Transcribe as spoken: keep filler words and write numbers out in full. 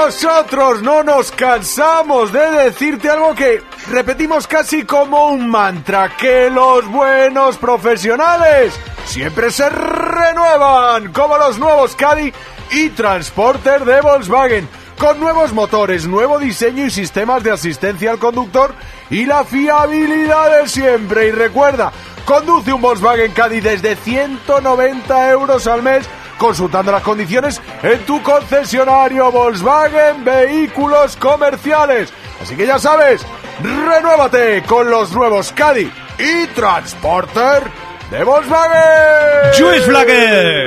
nosotros no nos cansamos de decirte algo que repetimos casi como un mantra, que los buenos profesionales siempre se renuevan, como los nuevos Caddy y Transporter de Volkswagen, con nuevos motores, nuevo diseño y sistemas de asistencia al conductor y la fiabilidad de siempre. Y recuerda, conduce un Volkswagen Caddy desde ciento noventa euros al mes, consultando las condiciones en tu concesionario Volkswagen Vehículos Comerciales. Así que ya sabes, renuévate con los nuevos Caddy y Transporter de Volkswagen. Lluís Flaque.